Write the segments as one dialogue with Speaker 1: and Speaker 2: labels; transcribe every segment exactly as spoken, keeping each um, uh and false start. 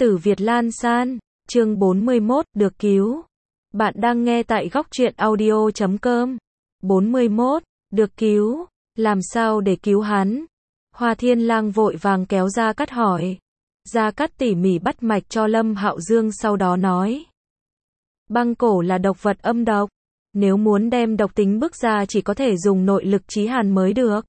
Speaker 1: Tử Việt Lan San, chương bốn mươi mốt, được cứu. Bạn đang nghe tại góc truyện audio chấm com. bốn mươi mốt, được cứu. Làm sao để cứu hắn? Hoa Thiên Lang vội vàng kéo Gia Cát hỏi. Gia Cát tỉ mỉ bắt mạch cho Lâm Hạo Dương, sau đó nói. Băng cổ là độc vật âm độc. Nếu muốn đem độc tính bức ra chỉ có thể dùng nội lực chí hàn mới được.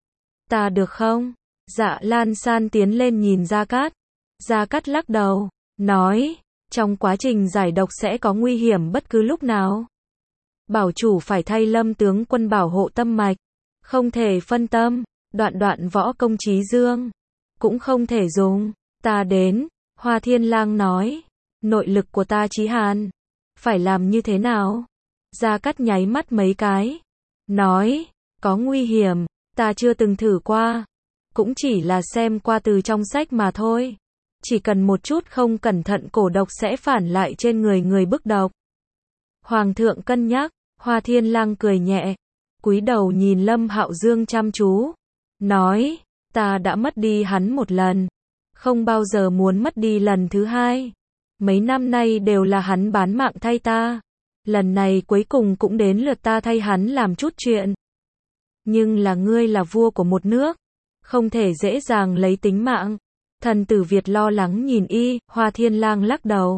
Speaker 1: Ta được không? Dạ Lan San tiến lên nhìn Gia Cát. Gia Cát lắc đầu, nói, trong quá trình giải độc sẽ có nguy hiểm bất cứ lúc nào. Bảo chủ phải thay Lâm tướng quân bảo hộ tâm mạch, không thể phân tâm, đoạn đoạn võ công chí dương, cũng không thể dùng. Ta đến, Hoa Thiên Lang nói, nội lực của ta chí hàn, phải làm như thế nào? Gia Cát nháy mắt mấy cái, nói, có nguy hiểm, ta chưa từng thử qua, cũng chỉ là xem qua từ trong sách mà thôi. Chỉ cần một chút không cẩn thận cổ độc sẽ phản lại trên người người bức độc. Hoàng thượng cân nhắc. Hoa Thiên Lang cười nhẹ, cúi đầu nhìn Lâm Hạo Dương chăm chú, nói, ta đã mất đi hắn một lần, không bao giờ muốn mất đi lần thứ hai. Mấy năm nay đều là hắn bán mạng thay ta, lần này cuối cùng cũng đến lượt ta thay hắn làm chút chuyện. Nhưng là ngươi là vua của một nước, không thể dễ dàng lấy tính mạng. Thần tử Việt lo lắng nhìn y. Hoa Thiên Lang lắc đầu.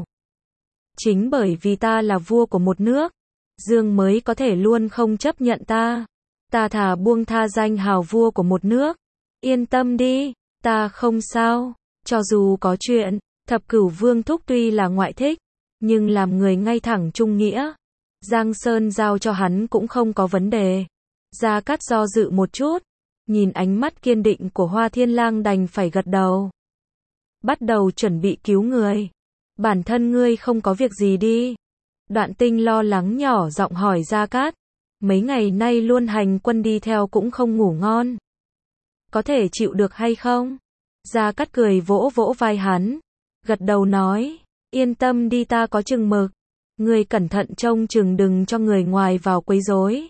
Speaker 1: Chính bởi vì ta là vua của một nước, Dương mới có thể luôn không chấp nhận ta. Ta thà buông tha danh hào vua của một nước. Yên tâm đi, ta không sao. Cho dù có chuyện, Thập Cửu Vương thúc tuy là ngoại thích, nhưng làm người ngay thẳng trung nghĩa, Giang Sơn giao cho hắn cũng không có vấn đề. Gia Cát do dự một chút, nhìn ánh mắt kiên định của Hoa Thiên Lang đành phải gật đầu. Bắt đầu chuẩn bị cứu người. Bản thân ngươi không có việc gì đi. Đoạn Tinh lo lắng nhỏ giọng hỏi Gia Cát. Mấy ngày nay luôn hành quân đi theo cũng không ngủ ngon. Có thể chịu được hay không? Gia Cát cười vỗ vỗ vai hắn. Gật đầu nói. Yên tâm đi, ta có chừng mực. Ngươi cẩn thận trông chừng đừng cho người ngoài vào quấy rối.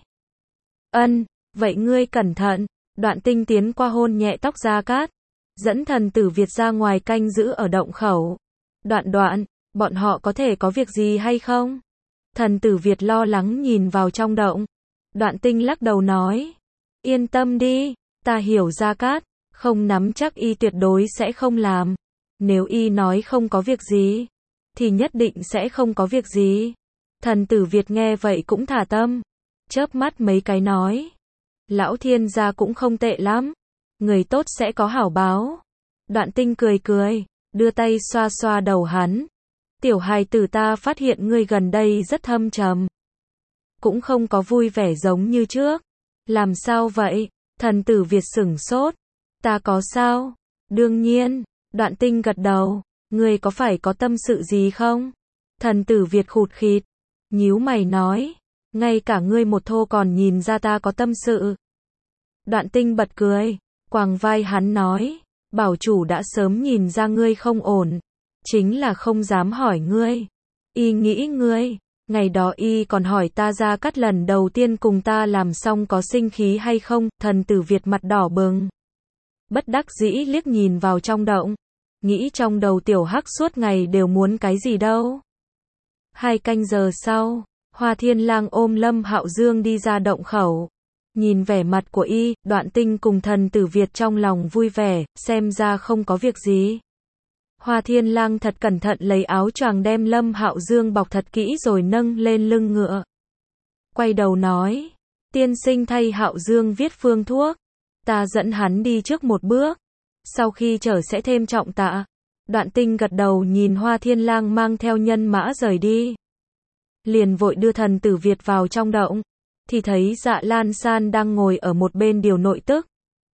Speaker 1: Ân, vậy ngươi cẩn thận. Đoạn Tinh tiến qua hôn nhẹ tóc Gia Cát, dẫn thần tử Việt ra ngoài canh giữ ở động khẩu. Đoạn đoạn, bọn họ có thể có việc gì hay không? Thần tử Việt lo lắng nhìn vào trong động. Đoạn Tinh lắc đầu nói. Yên tâm đi, ta hiểu Gia Cát, không nắm chắc y tuyệt đối sẽ không làm. Nếu y nói không có việc gì, thì nhất định sẽ không có việc gì. Thần tử Việt nghe vậy cũng thả tâm, chớp mắt mấy cái nói. Lão Thiên gia cũng không tệ lắm. Người tốt sẽ có hảo báo. Đoạn Tinh cười cười, đưa tay xoa xoa đầu hắn. Tiểu hài tử, ta phát hiện ngươi gần đây rất thâm trầm, cũng không có vui vẻ giống như trước. Làm sao vậy? Thần tử Việt sửng sốt. Ta có sao? Đương nhiên. Đoạn Tinh gật đầu. Ngươi có phải có tâm sự gì không? Thần tử Việt khụt khịt, nhíu mày nói. Ngay cả ngươi một thô còn nhìn ra ta có tâm sự. Đoạn Tinh bật cười, quàng vai hắn nói, bảo chủ đã sớm nhìn ra ngươi không ổn, chính là không dám hỏi ngươi. Y nghĩ ngươi, ngày đó y còn hỏi ta Gia Cát lần đầu tiên cùng ta làm xong có sinh khí hay không. Thần tử Việt mặt đỏ bừng, bất đắc dĩ liếc nhìn vào trong động, nghĩ trong đầu tiểu hắc suốt ngày đều muốn cái gì đâu. Hai canh giờ sau, Hoa Thiên Lang ôm Lâm Hạo Dương đi ra động khẩu. Nhìn vẻ mặt của y, Đoạn Tinh cùng thần tử Việt trong lòng vui vẻ, xem ra không có việc gì. Hoa Thiên Lang thật cẩn thận lấy áo choàng đem Lâm Hạo Dương bọc thật kỹ rồi nâng lên lưng ngựa. Quay đầu nói, tiên sinh thay Hạo Dương viết phương thuốc, ta dẫn hắn đi trước một bước, sau khi trở sẽ thêm trọng tạ. Đoạn Tinh gật đầu nhìn Hoa Thiên Lang mang theo nhân mã rời đi. Liền vội đưa thần tử Việt vào trong động, thì thấy Dạ Lan San đang ngồi ở một bên điều nội tức.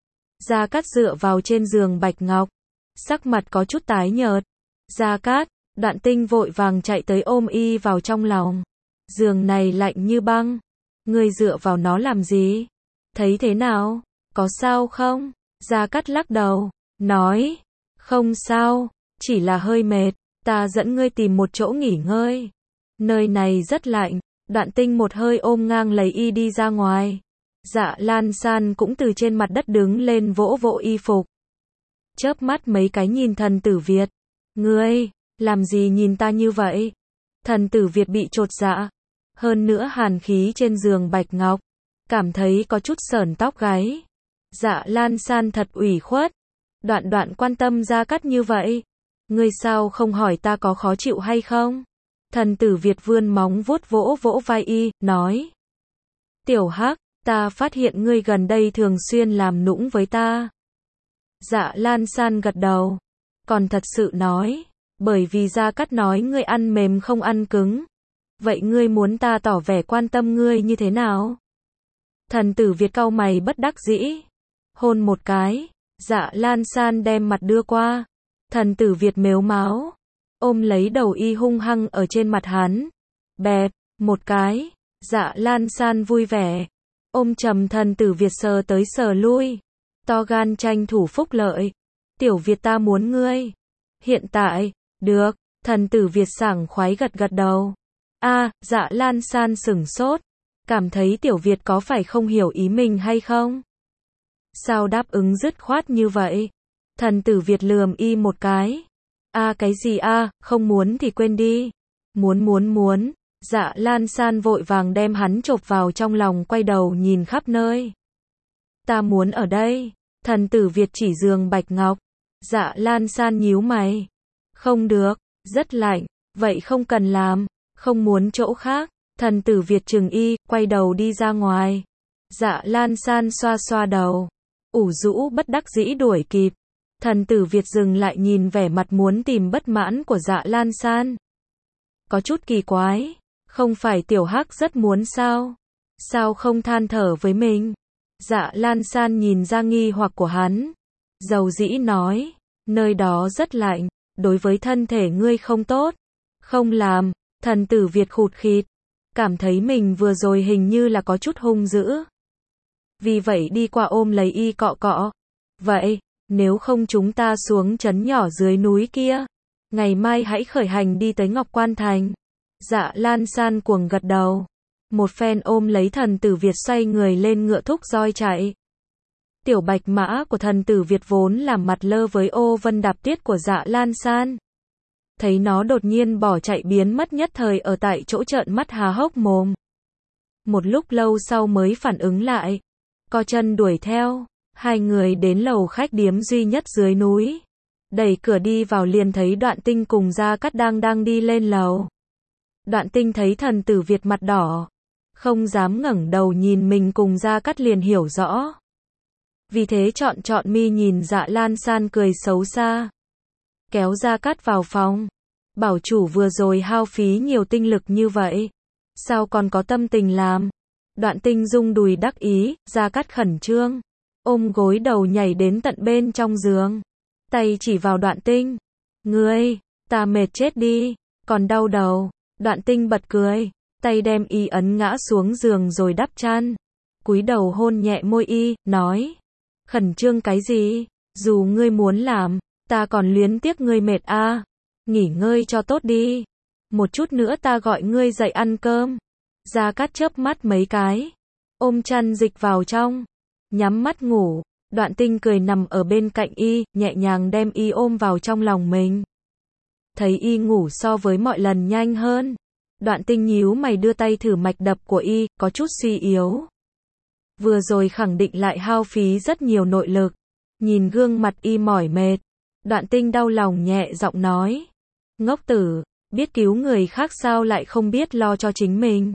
Speaker 1: Gia Cát dựa vào trên giường bạch ngọc, sắc mặt có chút tái nhợt. Gia Cát, Đoạn Tinh vội vàng chạy tới ôm y vào trong lòng. Giường này lạnh như băng, ngươi dựa vào nó làm gì? Thấy thế nào? Có sao không? Gia Cát lắc đầu, nói, không sao, chỉ là hơi mệt, ta dẫn ngươi tìm một chỗ nghỉ ngơi. Nơi này rất lạnh. Đoạn Tinh một hơi ôm ngang lấy y đi ra ngoài. Dạ Lan San cũng từ trên mặt đất đứng lên vỗ vỗ y phục. Chớp mắt mấy cái nhìn thần tử Việt. Ngươi, Làm gì nhìn ta như vậy? Thần tử Việt bị chột dạ. Hơn nữa hàn khí trên giường bạch ngọc. Cảm thấy có chút sởn tóc gáy. Dạ Lan San thật ủy khuất. Đoạn đoạn quan tâm Gia Cát như vậy. Ngươi sao không hỏi ta có khó chịu hay không? Thần tử Việt vươn móng vuốt vỗ vỗ vai y, nói. Tiểu Hắc, ta phát hiện ngươi gần đây thường xuyên làm nũng với ta. Dạ Lan San gật đầu. Còn thật sự nói. Bởi vì Gia Cát nói ngươi ăn mềm không ăn cứng. Vậy ngươi muốn ta tỏ vẻ quan tâm ngươi như thế nào? Thần tử Việt cau mày bất đắc dĩ. Hôn một cái. Dạ Lan San đem mặt đưa qua. Thần tử Việt mếu máo. Ôm lấy đầu y hung hăng ở trên mặt hắn. Bẹp, một cái. Dạ Lan San vui vẻ. Ôm chầm thần tử Việt sờ tới sờ lui. To gan tranh thủ phúc lợi. Tiểu Việt ta muốn ngươi. Hiện tại, được. Thần tử Việt sảng khoái gật gật đầu. A, Dạ Lan San sửng sốt. Cảm thấy Tiểu Việt có phải không hiểu ý mình hay không? Sao đáp ứng dứt khoát như vậy? Thần tử Việt lườm y một cái. A cái gì a, không muốn thì quên đi. Muốn muốn muốn. Dạ Lan San vội vàng đem hắn chộp vào trong lòng, quay đầu nhìn khắp nơi. Ta muốn ở đây. Thần tử Việt chỉ giường bạch ngọc. Dạ Lan San nhíu mày. Không được, rất lạnh. Vậy không cần làm. Không muốn chỗ khác. Thần tử Việt trừng y, quay đầu đi ra ngoài. Dạ Lan San xoa xoa đầu. Ủ rũ bất đắc dĩ đuổi kịp. Thần tử Việt dừng lại nhìn vẻ mặt muốn tìm bất mãn của Dạ Lan San. Có chút kỳ quái. Không phải Tiểu Hắc rất muốn sao? Sao không than thở với mình? Dạ Lan San nhìn ra nghi hoặc của hắn. Dầu dĩ nói. Nơi đó rất lạnh. Đối với thân thể ngươi không tốt. Không làm. Thần tử Việt khụt khịt. Cảm thấy mình vừa rồi hình như là có chút hung dữ. Vì vậy đi qua ôm lấy y cọ cọ. Vậy, nếu không chúng ta xuống trấn nhỏ dưới núi kia. Ngày mai hãy khởi hành đi tới Ngọc Quan Thành. Dạ Lan San cuồng gật đầu. Một phen ôm lấy thần tử Việt xoay người lên ngựa thúc roi chạy. Tiểu bạch mã của thần tử Việt vốn làm mặt lơ với ô vân đạp tiết của Dạ Lan San. Thấy nó đột nhiên bỏ chạy biến mất nhất thời ở tại chỗ trợn mắt há hốc mồm. Một lúc lâu sau mới phản ứng lại. Co chân đuổi theo. Hai người đến lầu khách điếm duy nhất dưới núi. Đẩy cửa đi vào liền thấy Đoạn Tinh cùng Gia Cát đang đang đi lên lầu. Đoạn Tinh thấy thần tử Việt mặt đỏ. Không dám ngẩng đầu nhìn mình cùng Gia Cát liền hiểu rõ. Vì thế chọn chọn mi nhìn Dạ Lan San cười xấu xa. Kéo Gia Cát vào phòng. Bảo chủ vừa rồi hao phí nhiều tinh lực như vậy. Sao còn có tâm tình làm? Đoạn Tinh rung đùi đắc ý, Gia Cát khẩn trương. Ôm gối đầu nhảy đến tận bên trong giường. Tay chỉ vào Đoạn Tinh. Ngươi, ta mệt chết đi, còn đau đầu. Đoạn Tinh bật cười. Tay đem y ấn ngã xuống giường rồi đắp chăn. Cúi đầu hôn nhẹ môi y, nói. Khẩn trương cái gì? Dù ngươi muốn làm, ta còn luyến tiếc ngươi mệt a. À. Nghỉ ngơi cho tốt đi. Một chút nữa ta gọi ngươi dậy ăn cơm. Gia Cát chớp mắt mấy cái. Ôm chăn dịch vào trong. Nhắm mắt ngủ. Đoạn Tinh cười nằm ở bên cạnh y, nhẹ nhàng đem y ôm vào trong lòng mình. Thấy y ngủ so với mọi lần nhanh hơn. Đoạn Tinh nhíu mày đưa tay thử mạch đập của y, có chút suy yếu. Vừa rồi khẳng định lại hao phí rất nhiều nội lực. Nhìn gương mặt y mỏi mệt. Đoạn Tinh đau lòng nhẹ giọng nói. Ngốc tử, biết cứu người khác sao lại không biết lo cho chính mình.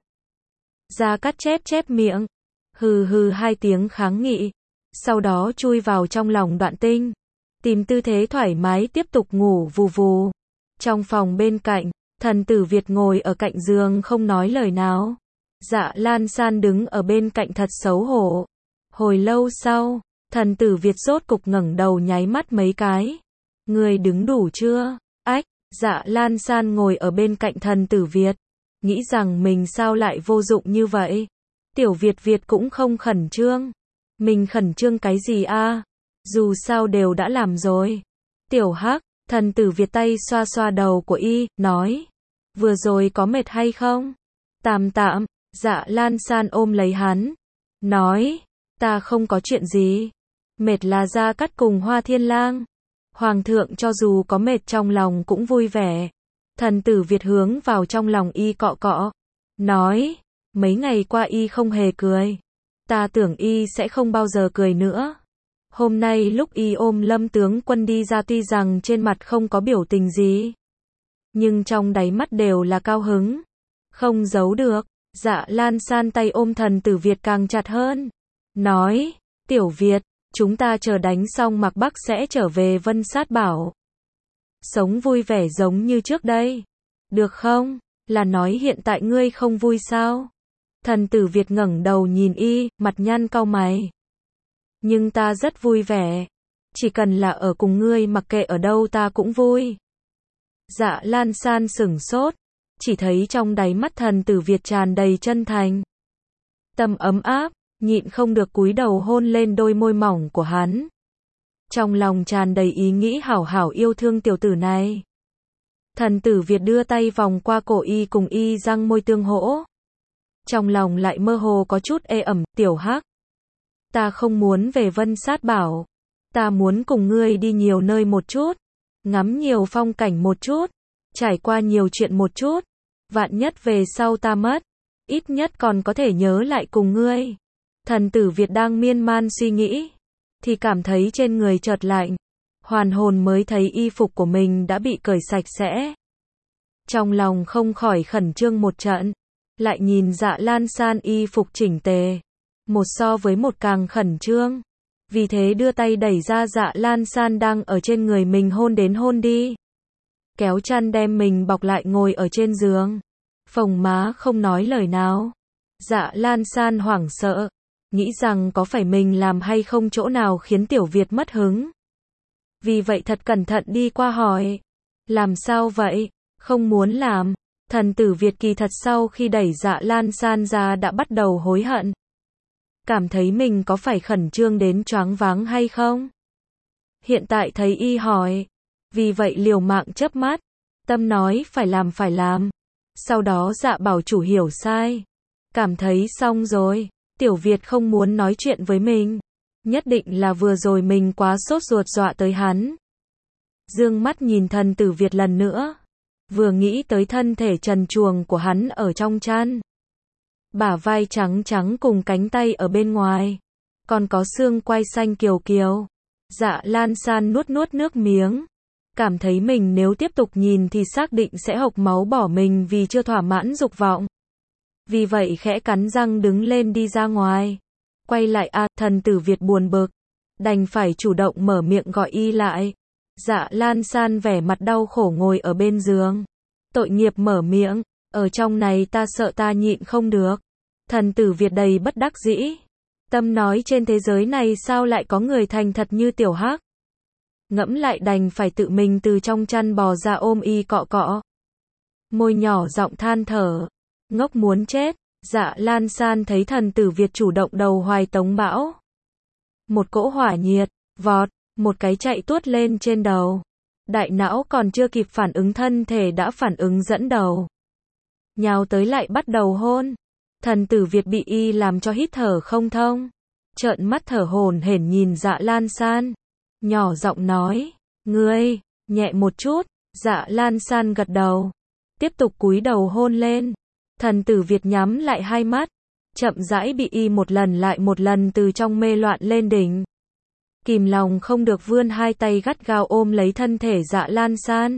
Speaker 1: Gia Cát chép chép miệng. Hừ hừ hai tiếng kháng nghị. Sau đó chui vào trong lòng Đoạn Tinh. Tìm tư thế thoải mái tiếp tục ngủ vù vù. Trong phòng bên cạnh, thần tử Việt ngồi ở cạnh giường không nói lời nào. Dạ Lan San đứng ở bên cạnh thật xấu hổ. Hồi lâu sau, thần tử Việt rốt cục ngẩng đầu nháy mắt mấy cái. Người đứng đủ chưa? Ách, Dạ Lan San ngồi ở bên cạnh thần tử Việt. Nghĩ rằng mình sao lại vô dụng như vậy. Tiểu Việt Việt cũng không khẩn trương. Mình khẩn trương cái gì a? Dù sao đều đã làm rồi. Tiểu Hắc, thần tử Việt tay xoa xoa đầu của y, nói. Vừa rồi có mệt hay không? Tạm tạm. Dạ Lan San ôm lấy hắn. Nói. Ta không có chuyện gì. Mệt là Gia Cát cùng Hoa Thiên Lang. Hoàng thượng cho dù có mệt trong lòng cũng vui vẻ. Thần tử Việt hướng vào trong lòng y cọ cọ. Nói, mấy ngày qua y không hề cười. Ta tưởng y sẽ không bao giờ cười nữa. Hôm nay lúc y ôm Lâm tướng quân đi ra tuy rằng trên mặt không có biểu tình gì, nhưng trong đáy mắt đều là cao hứng. Không giấu được. Dạ Lan San tay ôm thần tử Việt càng chặt hơn. Nói, Tiểu Việt, chúng ta chờ đánh xong Mạc Bắc sẽ trở về Vân Sát Bảo. Sống vui vẻ giống như trước đây. Được không? Là nói hiện tại ngươi không vui sao? Thần tử Việt ngẩng đầu nhìn y, mặt nhăn cau mày. Nhưng ta rất vui vẻ. Chỉ cần là ở cùng ngươi mặc kệ ở đâu ta cũng vui. Dạ Lan San sửng sốt. Chỉ thấy trong đáy mắt thần tử Việt tràn đầy chân thành. Tâm ấm áp, nhịn không được cúi đầu hôn lên đôi môi mỏng của hắn. Trong lòng tràn đầy ý nghĩ hảo hảo yêu thương tiểu tử này. Thần tử Việt đưa tay vòng qua cổ y cùng y răng môi tương hỗ. Trong lòng lại mơ hồ có chút ê ẩm, Tiểu Hắc. Ta không muốn về Vân Sát Bảo. Ta muốn cùng ngươi đi nhiều nơi một chút. Ngắm nhiều phong cảnh một chút. Trải qua nhiều chuyện một chút. Vạn nhất về sau ta mất. Ít nhất còn có thể nhớ lại cùng ngươi. Thần tử Việt đang miên man suy nghĩ. Thì cảm thấy trên người chợt lạnh. Hoàn hồn mới thấy y phục của mình đã bị cởi sạch sẽ. Trong lòng không khỏi khẩn trương một trận. Lại nhìn Dạ Lan San y phục chỉnh tề. Một so với một càng khẩn trương. Vì thế đưa tay đẩy ra Dạ Lan San đang ở trên người mình hôn đến hôn đi. Kéo chăn đem mình bọc lại ngồi ở trên giường. Phồng má không nói lời nào. Dạ Lan San hoảng sợ. Nghĩ rằng có phải mình làm hay không chỗ nào khiến Tiểu Việt mất hứng. Vì vậy thật cẩn thận đi qua hỏi. Làm sao vậy? Không muốn làm. Thần tử Việt kỳ thật sau khi đẩy Dạ Lan San ra đã bắt đầu hối hận. Cảm thấy mình có phải khẩn trương đến choáng váng hay không? Hiện tại thấy y hỏi. Vì vậy liều mạng chớp mắt. Tâm nói phải làm phải làm. Sau đó Dạ bảo chủ hiểu sai. Cảm thấy xong rồi. Tiểu Việt không muốn nói chuyện với mình. Nhất định là vừa rồi mình quá sốt ruột dọa tới hắn. Dương mắt nhìn thần tử Việt lần nữa. Vừa nghĩ tới thân thể trần truồng của hắn ở trong chăn. Bả vai trắng trắng cùng cánh tay ở bên ngoài. Còn có xương quai xanh kiều kiều. Dạ Lan San nuốt nuốt nước miếng. Cảm thấy mình nếu tiếp tục nhìn thì xác định sẽ hộc máu bỏ mình vì chưa thỏa mãn dục vọng. Vì vậy khẽ cắn răng đứng lên đi ra ngoài. Quay lại à, thần tử Việt buồn bực. Đành phải chủ động mở miệng gọi y lại. Dạ Lan San vẻ mặt đau khổ ngồi ở bên giường. Tội nghiệp mở miệng. Ở trong này ta sợ ta nhịn không được. Thần tử Việt đầy bất đắc dĩ. Tâm nói trên thế giới này sao lại có người thành thật như Tiểu Hắc. Ngẫm lại đành phải tự mình từ trong chăn bò ra ôm y cọ cọ. Môi nhỏ giọng than thở. Ngốc muốn chết. Dạ Lan San thấy thần tử Việt chủ động đầu hoài tống bão. Một cỗ hỏa nhiệt, vọt, một cái chạy tuốt lên trên đầu. Đại não còn chưa kịp phản ứng thân thể đã phản ứng dẫn đầu. Nhào tới lại bắt đầu hôn. Thần tử Việt bị y làm cho hít thở không thông. Trợn mắt thở hổn hển nhìn Dạ Lan San. Nhỏ giọng nói, ngươi, nhẹ một chút. Dạ Lan San gật đầu. Tiếp tục cúi đầu hôn lên. Thần tử Việt nhắm lại hai mắt. Chậm rãi bị y một lần lại một lần từ trong mê loạn lên đỉnh. Kìm lòng không được vươn hai tay gắt gao ôm lấy thân thể Dạ Lan San.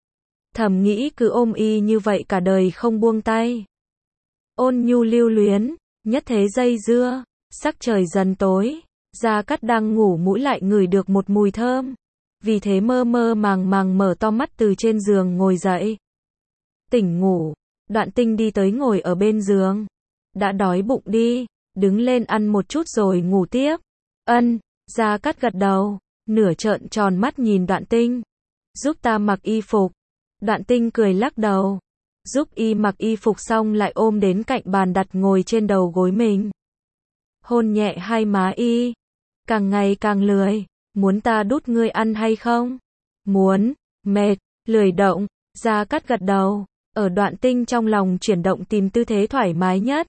Speaker 1: Thầm nghĩ cứ ôm y như vậy cả đời không buông tay. Ôn nhu lưu luyến, nhất thế dây dưa, sắc trời dần tối. Gia Cát đang ngủ mũi lại ngửi được một mùi thơm. Vì thế mơ mơ màng màng mở to mắt từ trên giường ngồi dậy. Tỉnh ngủ, Đoạn Tinh đi tới ngồi ở bên giường. Đã đói bụng đi, đứng lên ăn một chút rồi ngủ tiếp. Ân, Gia Cát gật đầu, nửa trợn tròn mắt nhìn Đoạn Tinh. Giúp ta mặc y phục. Đoạn Tinh cười lắc đầu. Giúp y mặc y phục xong lại ôm đến cạnh bàn đặt ngồi trên đầu gối mình. Hôn nhẹ hai má y. Càng ngày càng lười. Muốn ta đút ngươi ăn hay không? Muốn. Mệt. Lười động. Gia Cát gật đầu. Ở Đoạn Tinh trong lòng chuyển động tìm tư thế thoải mái nhất.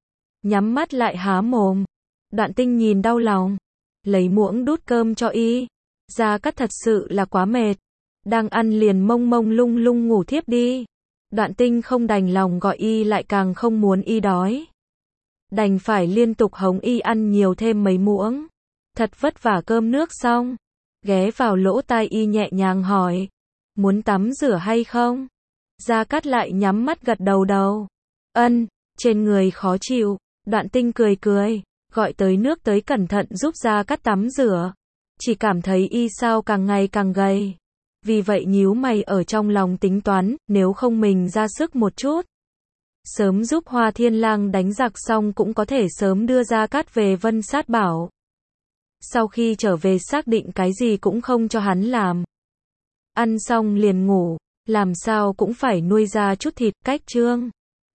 Speaker 1: Nhắm mắt lại há mồm. Đoạn Tinh nhìn đau lòng. Lấy muỗng đút cơm cho y. Gia Cát thật sự là quá mệt. Đang ăn liền mông mông lung lung ngủ thiếp đi. Đoạn Tinh không đành lòng gọi y lại càng không muốn y đói. Đành phải liên tục hống y ăn nhiều thêm mấy muỗng. Thật vất vả cơm nước xong. Ghé vào lỗ tai y nhẹ nhàng hỏi. Muốn tắm rửa hay không? Gia Cát lại nhắm mắt gật đầu đầu. Ân, trên người khó chịu. Đoạn Tinh cười cười. Gọi tới nước tới cẩn thận giúp Gia Cát tắm rửa. Chỉ cảm thấy y sao càng ngày càng gầy. Vì vậy nhíu mày ở trong lòng tính toán, nếu không mình ra sức một chút. Sớm giúp Hoa Thiên Lang đánh giặc xong cũng có thể sớm đưa Gia Cát về Vân Sát Bảo. Sau khi trở về xác định cái gì cũng không cho hắn làm. Ăn xong liền ngủ, làm sao cũng phải nuôi ra chút thịt, cách chương.